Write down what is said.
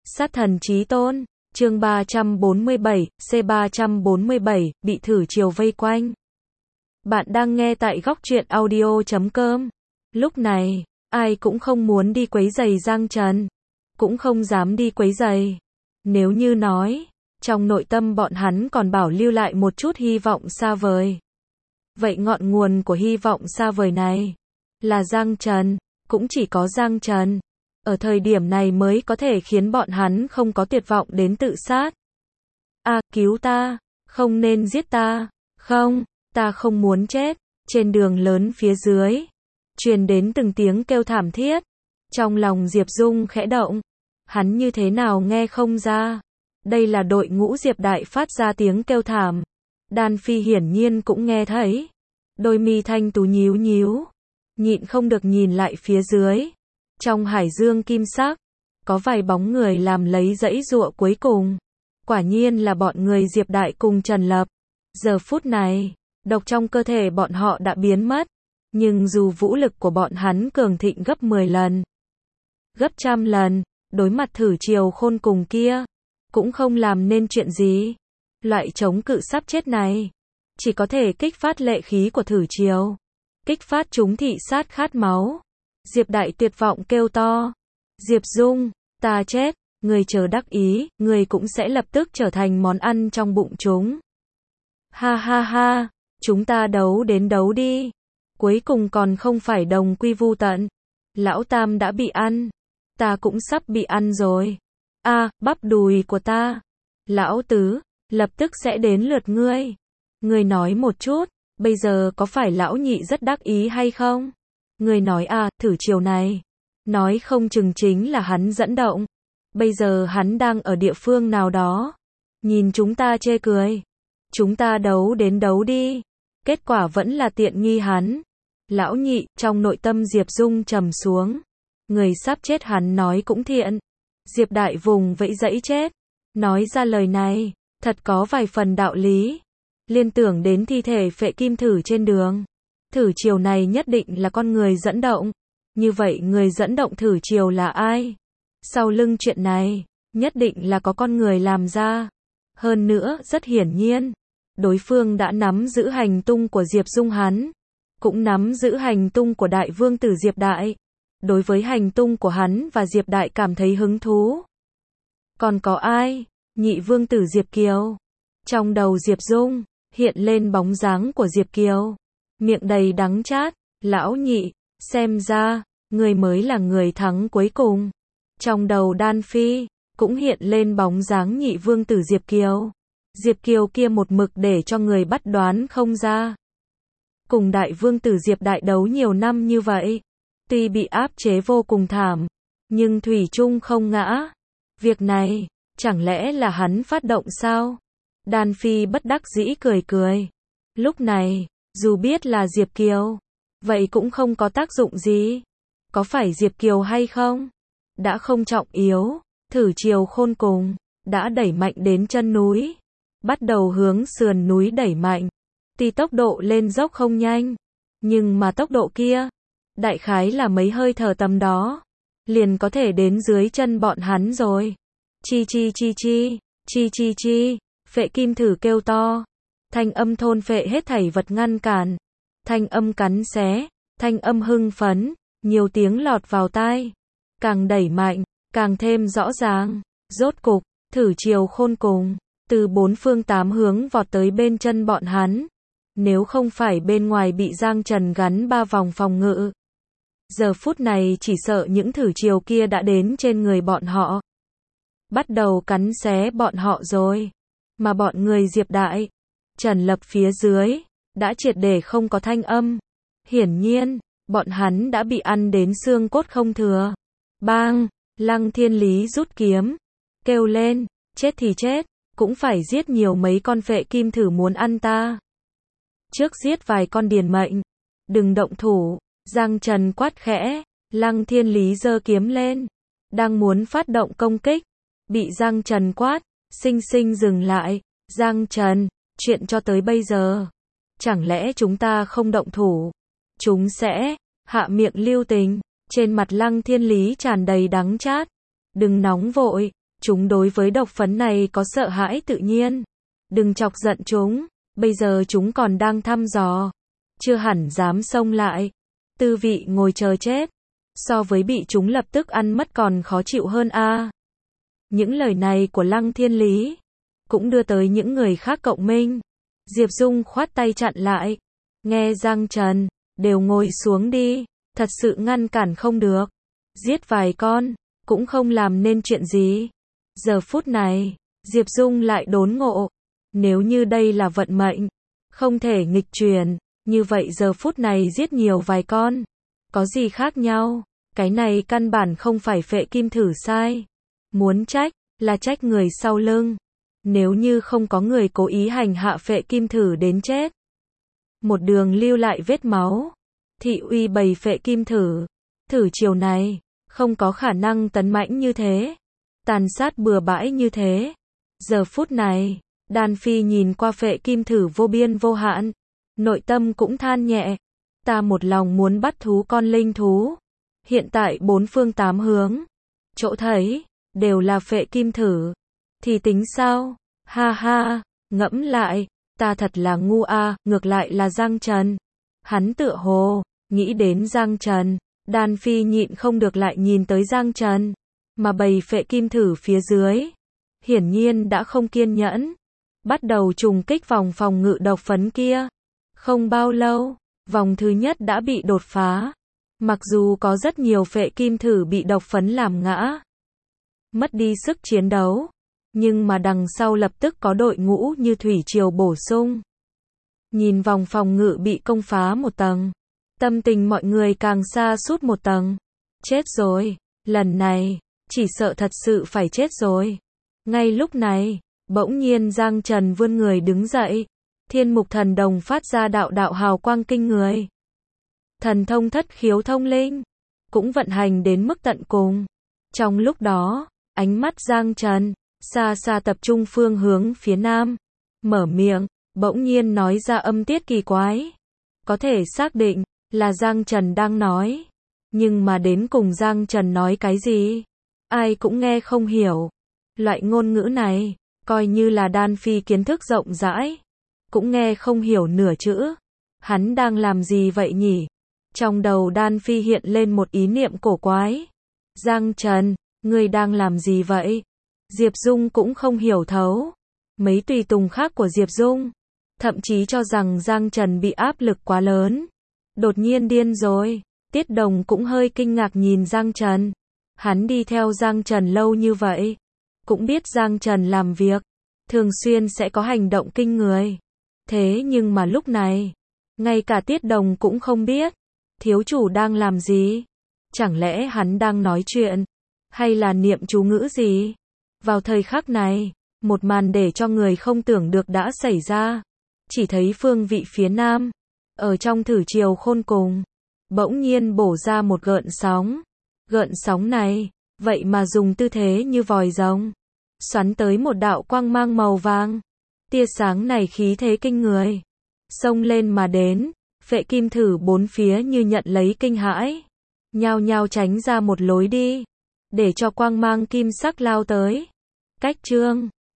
Sát thần chí tôn, chương 347, C347, bị thử triều vây quanh. Bạn đang nghe tại góc truyện audio.com. Lúc này, ai cũng không muốn đi quấy rầy Giang Trần, cũng không dám đi quấy rầy. Nếu như nói, trong nội tâm bọn hắn còn bảo lưu lại một chút hy vọng xa vời. Vậy ngọn nguồn của hy vọng xa vời này là Giang Trần, cũng chỉ có Giang Trần. Ở thời điểm này mới có thể khiến bọn hắn không có tuyệt vọng đến tự sát. Cứu ta, không nên giết ta, không, ta không muốn chết. Trên đường lớn phía dưới, truyền đến từng tiếng kêu thảm thiết. Trong lòng Diệp Dung khẽ động, hắn như thế nào nghe không ra. Đây là đội ngũ Diệp Đại phát ra tiếng kêu thảm. Đan Phi hiển nhiên cũng nghe thấy. Đôi mi thanh tú nhíu nhíu, nhịn không được nhìn lại phía dưới. Trong hải dương kim sắc, có vài bóng người làm lấy dãy dụa cuối cùng. Quả nhiên là bọn người Diệp Đại cùng Trần Lập. Giờ phút này, độc trong cơ thể bọn họ đã biến mất. Nhưng dù vũ lực của bọn hắn cường thịnh gấp 10 lần, gấp trăm lần, đối mặt thử triều khôn cùng kia, cũng không làm nên chuyện gì. Loại chống cự sắp chết này, chỉ có thể kích phát lệ khí của thử triều, kích phát chúng thị sát khát máu. Diệp Đại tuyệt vọng kêu to. Diệp Dung, ta chết, người chờ đắc ý, người cũng sẽ lập tức trở thành món ăn trong bụng chúng. Ha ha ha, chúng ta đấu đến đấu đi. Cuối cùng còn không phải đồng quy vu tận. Lão Tam đã bị ăn, ta cũng sắp bị ăn rồi. Bắp đùi của ta. Lão Tứ, lập tức sẽ đến lượt ngươi. Ngươi nói một chút, bây giờ có phải lão Nhị rất đắc ý hay không? Người nói thử triều này, nói không chừng chính là hắn dẫn động. Bây giờ hắn đang ở địa phương nào đó, nhìn chúng ta chê cười. Chúng ta đấu đến đấu đi. Kết quả vẫn là tiện nghi hắn. Lão Nhị, trong nội tâm Diệp Dung trầm xuống. Người sắp chết hắn nói cũng thiện. Diệp Đại vùng vẫy dẫy chết. Nói ra lời này, thật có vài phần đạo lý. Liên tưởng đến thi thể phệ kim thử trên đường. Thử triều này nhất định là con người dẫn động. Như vậy người dẫn động thử triều là ai? Sau lưng chuyện này, nhất định là có con người làm ra. Hơn nữa, rất hiển nhiên, đối phương đã nắm giữ hành tung của Diệp Dung hắn, cũng nắm giữ hành tung của Đại Vương tử Diệp Đại. Đối với hành tung của hắn và Diệp Đại cảm thấy hứng thú. Còn có ai? Nhị Vương tử Diệp Kiều. Trong đầu Diệp Dung, hiện lên bóng dáng của Diệp Kiều. Miệng đầy đắng chát, lão Nhị, xem ra, người mới là người thắng cuối cùng. Trong đầu Đan Phi, cũng hiện lên bóng dáng Nhị Vương tử Diệp Kiều. Diệp Kiều kia một mực để cho người bắt đoán không ra. Cùng Đại Vương tử Diệp Đại đấu nhiều năm như vậy, tuy bị áp chế vô cùng thảm, nhưng thủy chung không ngã. Việc này, chẳng lẽ là hắn phát động sao? Đan Phi bất đắc dĩ cười cười. Lúc này, dù biết là Diệp Kiều, vậy cũng không có tác dụng gì. Có phải Diệp Kiều hay không? Đã không trọng yếu, thử triều khôn cùng, đã đẩy mạnh đến chân núi. Bắt đầu hướng sườn núi đẩy mạnh. Tuy tốc độ lên dốc không nhanh, nhưng mà tốc độ kia, đại khái là mấy hơi thở tầm đó, liền có thể đến dưới chân bọn hắn rồi. Chi chi chi chi, chi chi chi, phệ kim thử kêu to. Thanh âm thôn phệ hết thảy vật ngăn cản. Thanh âm cắn xé, thanh âm hưng phấn, nhiều tiếng lọt vào tai. Càng đẩy mạnh, càng thêm rõ ràng. Rốt cục, thử triều khôn cùng, từ bốn phương tám hướng vọt tới bên chân bọn hắn. Nếu không phải bên ngoài bị Giang Trần gắn 3 vòng phòng ngự, giờ phút này chỉ sợ những thử triều kia đã đến trên người bọn họ. Bắt đầu cắn xé bọn họ rồi. Mà bọn người Diệp Đại, Trần Lập phía dưới, đã triệt để không có thanh âm. Hiển nhiên, bọn hắn đã bị ăn đến xương cốt không thừa. Bang, Lăng Thiên Lý rút kiếm, kêu lên, chết thì chết, cũng phải giết nhiều mấy con phệ kim thử muốn ăn ta. Trước giết vài con điền mệnh, đừng động thủ. Giang Trần quát khẽ. Lăng Thiên Lý giơ kiếm lên, đang muốn phát động công kích, bị Giang Trần quát, xinh xinh dừng lại. Giang Trần, chuyện cho tới bây giờ, chẳng lẽ chúng ta không động thủ, chúng sẽ hạ miệng lưu tình. Trên mặt Lăng Thiên Lý tràn đầy đắng chát. Đừng nóng vội, Chúng đối với độc phấn này có sợ hãi tự nhiên. Đừng chọc giận chúng, bây giờ chúng còn đang thăm dò. Chưa hẳn dám xông lại. Tư vị ngồi chờ chết. So với bị chúng lập tức ăn mất còn khó chịu hơn a. Những lời này của Lăng Thiên Lý cũng đưa tới những người khác cộng minh. Diệp Dung khoát tay chặn lại. Nghe Giang Trần, đều ngồi xuống đi, thật sự ngăn cản không được. Giết vài con, cũng không làm nên chuyện gì. Giờ phút này, Diệp Dung lại đốn ngộ. Nếu như đây là vận mệnh, không thể nghịch chuyển, như vậy giờ phút này giết nhiều vài con. Có gì khác nhau, cái này căn bản không phải Phệ Kim Thử sai. Muốn trách, là trách người sau lưng. Nếu như không có người cố ý hành hạ Phệ Kim Thử đến chết, một đường lưu lại vết máu, thị uy bầy Phệ Kim Thử, thử chiều này, không có khả năng tấn mãnh như thế, tàn sát bừa bãi như thế. Giờ phút này, Đan Phi nhìn qua Phệ Kim Thử vô biên vô hạn, nội tâm cũng than nhẹ, ta một lòng muốn bắt thú con linh thú. Hiện tại bốn phương tám hướng, chỗ thấy, đều là Phệ Kim Thử. Thì tính sao? Ha ha, ngẫm lại, ta thật là ngu a, ngược lại là Giang Trần. Hắn tựa hồ, nghĩ đến Giang Trần, Đan Phi nhịn không được lại nhìn tới Giang Trần. Mà bầy Phệ Kim Thử phía dưới, hiển nhiên đã không kiên nhẫn. Bắt đầu trùng kích vòng phòng ngự độc phấn kia. Không bao lâu, vòng thứ nhất đã bị đột phá. Mặc dù có rất nhiều Phệ Kim Thử bị độc phấn làm ngã, mất đi sức chiến đấu, nhưng mà đằng sau lập tức có đội ngũ như thủy triều bổ sung. Nhìn vòng phòng ngự bị công phá một tầng, tâm tình mọi người càng sa sút một tầng. Chết rồi, lần này, chỉ sợ thật sự phải chết rồi. Ngay lúc này, bỗng nhiên Giang Trần vươn người đứng dậy, Thiên Mục Thần Đồng phát ra đạo đạo hào quang kinh người. Thần thông thất khiếu thông linh, cũng vận hành đến mức tận cùng. Trong lúc đó, ánh mắt Giang Trần, xa xa tập trung phương hướng phía nam, mở miệng, bỗng nhiên nói ra âm tiết kỳ quái. Có thể xác định, là Giang Trần đang nói. Nhưng mà đến cùng Giang Trần nói cái gì? Ai cũng nghe không hiểu. Loại ngôn ngữ này, coi như là Đan Phi kiến thức rộng rãi, cũng nghe không hiểu nửa chữ. Hắn đang làm gì vậy nhỉ? Trong đầu Đan Phi hiện lên một ý niệm cổ quái. Giang Trần, ngươi đang làm gì vậy? Diệp Dung cũng không hiểu thấu. Mấy tùy tùng khác của Diệp Dung, thậm chí cho rằng Giang Trần bị áp lực quá lớn. Đột nhiên điên rồi. Tiết Đồng cũng hơi kinh ngạc nhìn Giang Trần. Hắn đi theo Giang Trần lâu như vậy, cũng biết Giang Trần làm việc, thường xuyên sẽ có hành động kinh người. Thế nhưng mà lúc này, ngay cả Tiết Đồng cũng không biết, thiếu chủ đang làm gì? Chẳng lẽ hắn đang nói chuyện? Hay là niệm chú ngữ gì? Vào thời khắc này, một màn để cho người không tưởng được đã xảy ra. Chỉ thấy phương vị phía nam, ở trong thử triều khôn cùng, bỗng nhiên bổ ra một gợn sóng. Gợn sóng này, vậy mà dùng tư thế như vòi rồng, xoắn tới một đạo quang mang màu vàng. Tia sáng này khí thế kinh người, xông lên mà đến. Phệ Kim Thử bốn phía như nhận lấy kinh hãi, nhao nhao tránh ra một lối đi, để cho quang mang kim sắc lao tới. Cách chương